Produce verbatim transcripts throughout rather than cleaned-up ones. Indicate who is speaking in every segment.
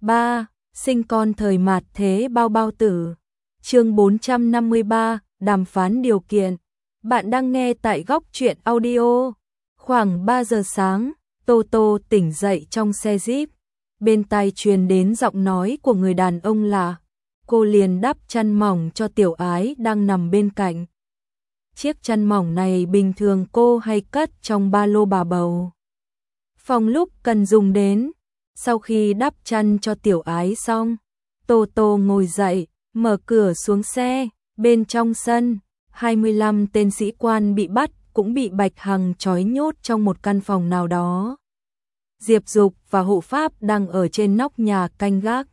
Speaker 1: ba. Sinh con thời mạt thế bao bao tử. Chương bốn trăm năm mươi ba, đàm phán điều kiện. Bạn đang nghe tại Góc Truyện Audio. Khoảng ba giờ sáng, Tô Tô tỉnh dậy trong xe Jeep. Bên tai truyền đến giọng nói của người đàn ông lạ. Cô liền đắp chăn mỏng cho Tiểu Ái đang nằm bên cạnh. Chiếc chăn mỏng này bình thường cô hay cất trong ba lô bà bầu. Phòng lúc cần dùng đến. Sau khi đắp chăn cho Tiểu Ái xong, Tô Tô ngồi dậy, mở cửa xuống xe. Bên trong sân, hai mươi lăm tên sĩ quan bị bắt cũng bị Bạch Hằng trói nhốt trong một căn phòng nào đó. Diệp Dục và hộ pháp đang ở trên nóc nhà canh gác.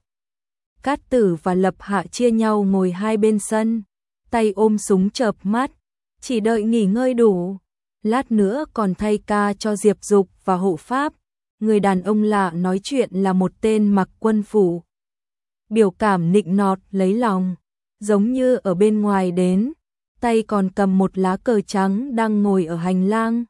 Speaker 1: Cát Tử và Lập Hạ chia nhau ngồi hai bên sân, tay ôm súng chợp mắt, chỉ đợi nghỉ ngơi đủ. Lát nữa còn thay ca cho Diệp Dục và hộ pháp. Người đàn ông lạ nói chuyện là một tên mặc quân phục. Biểu cảm nịnh nọt lấy lòng, giống như ở bên ngoài đến, tay còn cầm một lá cờ trắng đang ngồi ở hành lang.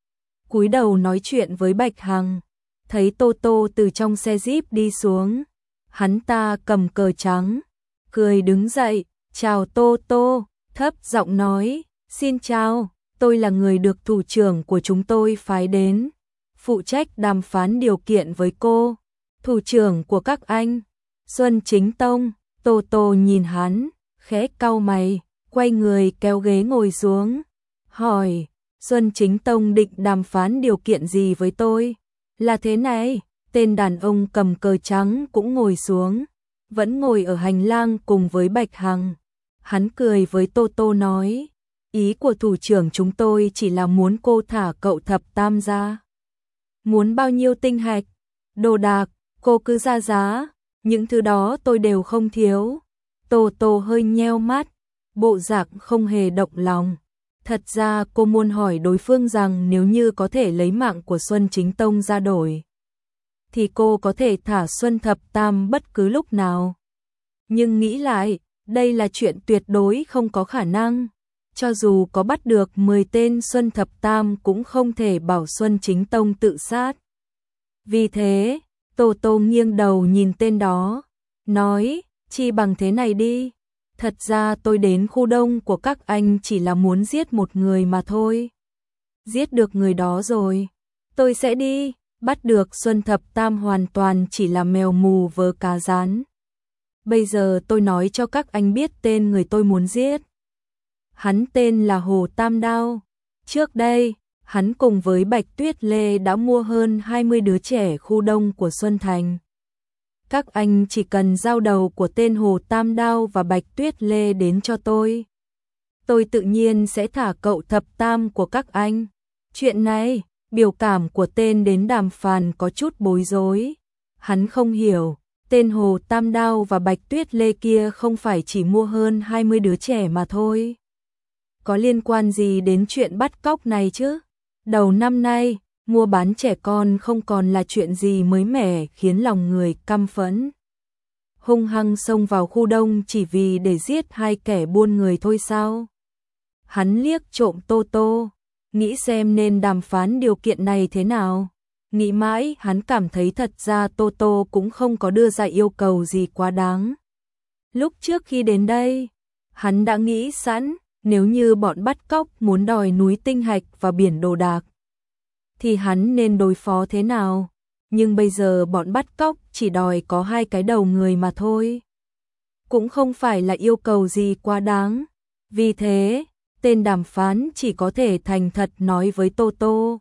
Speaker 1: Cúi đầu nói chuyện với Bạch Hằng, thấy Tô Tô từ trong xe Jeep đi xuống. Hắn ta cầm cờ trắng, cười đứng dậy, chào Tô Tô, thấp giọng nói, xin chào, tôi là người được thủ trưởng của chúng tôi phái đến, phụ trách đàm phán điều kiện với cô. Thủ trưởng của các anh, Xuân Chính Tông. Tô Tô nhìn hắn, khẽ cau mày, quay người kéo ghế ngồi xuống, hỏi, Xuân Chính Tông định đàm phán điều kiện gì với tôi? Là thế này, tên đàn ông cầm cờ trắng cũng ngồi xuống, vẫn ngồi ở hành lang cùng với Bạch Hằng. Hắn cười với Tô Tô nói, ý của thủ trưởng chúng tôi chỉ là muốn cô thả cậu thập tam ra. Muốn bao nhiêu tinh hạch, đồ đạc, cô cứ ra giá, những thứ đó tôi đều không thiếu. Tô Tô hơi nheo mắt, bộ dạng không hề động lòng. Thật ra cô muốn hỏi đối phương rằng nếu như có thể lấy mạng của Xuân Chính Tông ra đổi, thì cô có thể thả Xuân Thập Tam bất cứ lúc nào. Nhưng nghĩ lại, đây là chuyện tuyệt đối không có khả năng. Cho dù có bắt được mười tên Xuân Thập Tam cũng không thể bảo Xuân Chính Tông tự sát. Vì thế, Tô Tô nghiêng đầu nhìn tên đó, nói, chi bằng thế này đi. Thật ra tôi đến khu đông của các anh chỉ là muốn giết một người mà thôi. Giết được người đó rồi, tôi sẽ đi. Bắt được Xuân Thập Tam hoàn toàn chỉ là mèo mù vớ cá rán. Bây giờ tôi nói cho các anh biết tên người tôi muốn giết. Hắn tên là Hồ Tam Đao. Trước đây, hắn cùng với Bạch Tuyết Lê đã mua hơn hai mươi đứa trẻ khu đông của Xuân Thành. Các anh chỉ cần giao đầu của tên Hồ Tam Đao và Bạch Tuyết Lê đến cho tôi. Tôi tự nhiên sẽ thả cậu thập tam của các anh. Chuyện này, biểu cảm của tên đến đàm phán có chút bối rối. Hắn không hiểu, tên Hồ Tam Đao và Bạch Tuyết Lê kia không phải chỉ mua hơn hai mươi đứa trẻ mà thôi. Có liên quan gì đến chuyện bắt cóc này chứ? Đầu năm nay, mua bán trẻ con không còn là chuyện gì mới mẻ khiến lòng người căm phẫn. Hung hăng xông vào khu đông chỉ vì để giết hai kẻ buôn người thôi sao? Hắn liếc trộm Tô Tô, nghĩ xem nên đàm phán điều kiện này thế nào. Nghĩ mãi hắn cảm thấy thật ra Tô Tô cũng không có đưa ra yêu cầu gì quá đáng. Lúc trước khi đến đây, hắn đã nghĩ sẵn, nếu như bọn bắt cóc muốn đòi núi tinh hạch và biển đồ đạc, thì hắn nên đối phó thế nào. Nhưng bây giờ bọn bắt cóc chỉ đòi có hai cái đầu người mà thôi. Cũng không phải là yêu cầu gì quá đáng. Vì thế, tên đàm phán chỉ có thể thành thật nói với Tô Tô.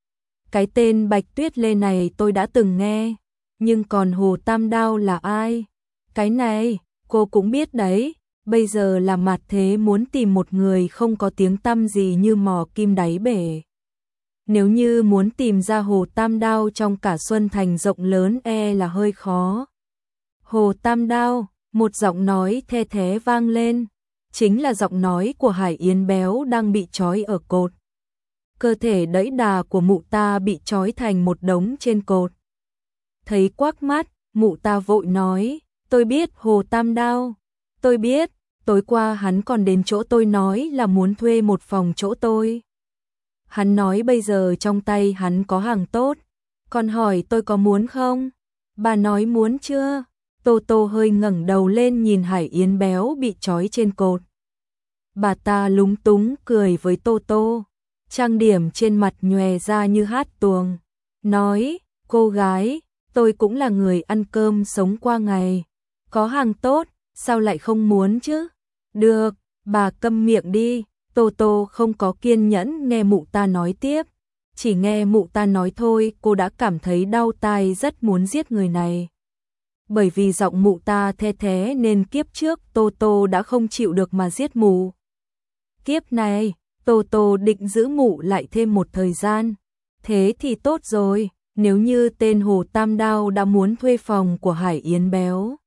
Speaker 1: Cái tên Bạch Tuyết Lê này tôi đã từng nghe, nhưng còn Hồ Tam Đao là ai? Cái này, cô cũng biết đấy, bây giờ là mạt thế muốn tìm một người không có tiếng tăm gì như mò kim đáy bể. Nếu như muốn tìm ra Hồ Tam Đao trong cả Xuân Thành rộng lớn e là hơi khó. Hồ Tam Đao, một giọng nói the thé vang lên, chính là giọng nói của Hải Yến béo đang bị trói ở cột. Cơ thể đẫy đà của mụ ta bị trói thành một đống trên cột. Thấy quắc mắt, mụ ta vội nói, tôi biết Hồ Tam Đao, tôi biết, tối qua hắn còn đến chỗ tôi nói là muốn thuê một phòng chỗ tôi. Hắn nói bây giờ trong tay hắn có hàng tốt, còn hỏi tôi có muốn không? Bà nói muốn chưa? Tô Tô hơi ngẩng đầu lên nhìn Hải Yến béo bị trói trên cột. Bà ta lúng túng cười với Tô Tô, trang điểm trên mặt nhòe ra như hát tuồng, nói, cô gái, tôi cũng là người ăn cơm sống qua ngày, có hàng tốt, sao lại không muốn chứ? Được, bà câm miệng đi. Tô Tô không có kiên nhẫn nghe mụ ta nói tiếp, chỉ nghe mụ ta nói thôi cô đã cảm thấy đau tai, rất muốn giết người này. Bởi vì giọng mụ ta the thế nên kiếp trước Tô Tô đã không chịu được mà giết mụ. Kiếp này, Tô Tô định giữ mụ lại thêm một thời gian. Thế thì tốt rồi, nếu như tên Hồ Tam Đao đã muốn thuê phòng của Hải Yến béo,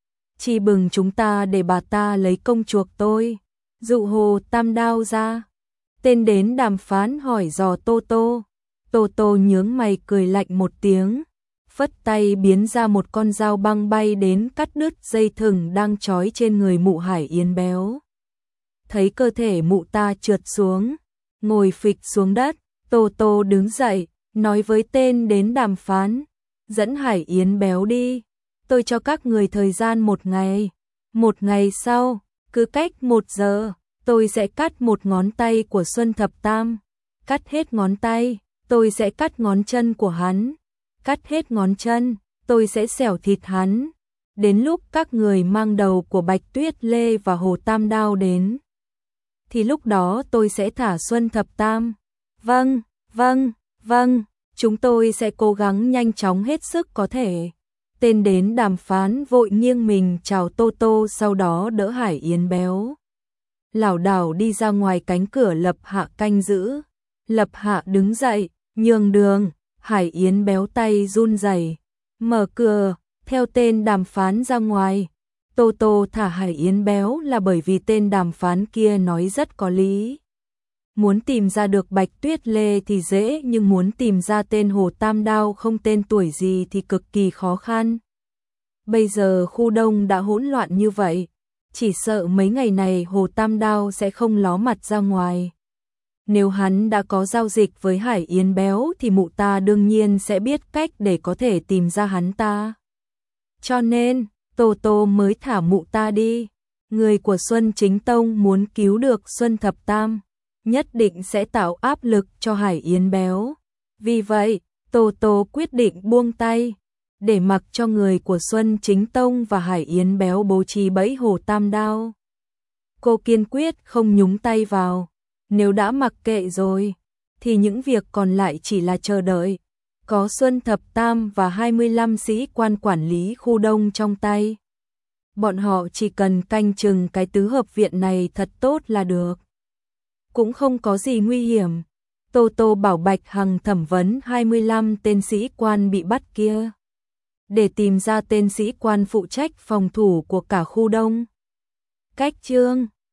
Speaker 1: chi bừng chúng ta để bà ta lấy công chuộc tôi. Dụ Hồ Tam Đao ra. Tên đến đàm phán hỏi dò Tô Tô. Tô Tô nhướng mày cười lạnh một tiếng, phất tay biến ra một con dao băng bay đến cắt đứt dây thừng đang trói trên người mụ Hải Yến béo. Thấy cơ thể mụ ta trượt xuống, ngồi phịch xuống đất, Tô Tô đứng dậy, nói với tên đến đàm phán, dẫn Hải Yến béo đi, tôi cho các người thời gian một ngày. Một ngày sau, cứ cách một giờ, tôi sẽ cắt một ngón tay của Xuân Thập Tam. Cắt hết ngón tay, tôi sẽ cắt ngón chân của hắn. Cắt hết ngón chân, tôi sẽ xẻo thịt hắn. Đến lúc các người mang đầu của Bạch Tuyết Lê và Hồ Tam Đao đến, thì lúc đó tôi sẽ thả Xuân Thập Tam. Vâng, vâng, vâng, chúng tôi sẽ cố gắng nhanh chóng hết sức có thể. Tên đến đàm phán vội nghiêng mình chào Tô Tô, sau đó đỡ Hải Yến béo lảo đảo đi ra ngoài cánh cửa Lập Hạ canh giữ. Lập Hạ đứng dậy, nhường đường. Hải Yến béo tay run rẩy mở cửa, theo tên đàm phán ra ngoài. Tô Tô thả Hải Yến béo là bởi vì tên đàm phán kia nói rất có lý. Muốn tìm ra được Bạch Tuyết Lê thì dễ, nhưng muốn tìm ra tên Hồ Tam Đao không tên tuổi gì thì cực kỳ khó khăn. Bây giờ khu đông đã hỗn loạn như vậy, chỉ sợ mấy ngày này Hồ Tam Đao sẽ không ló mặt ra ngoài. Nếu hắn đã có giao dịch với Hải Yến béo thì mụ ta đương nhiên sẽ biết cách để có thể tìm ra hắn ta. Cho nên, Tô Tô mới thả mụ ta đi. Người của Xuân Chính Tông muốn cứu được Xuân Thập Tam, nhất định sẽ tạo áp lực cho Hải Yến béo. Vì vậy, Tô Tô quyết định buông tay, để mặc cho người của Xuân Chính Tông và Hải Yến béo bố trí bẫy Hồ Tam Đao. Cô kiên quyết không nhúng tay vào. Nếu đã mặc kệ rồi, thì những việc còn lại chỉ là chờ đợi. Có Xuân Thập Tam và hai mươi lăm sĩ quan quản lý khu đông trong tay, bọn họ chỉ cần canh chừng cái tứ hợp viện này thật tốt là được. Cũng không có gì nguy hiểm. Tô Tô bảo Bạch Hằng thẩm vấn hai mươi lăm tên sĩ quan bị bắt kia, để tìm ra tên sĩ quan phụ trách phòng thủ của cả khu đông. Cách chương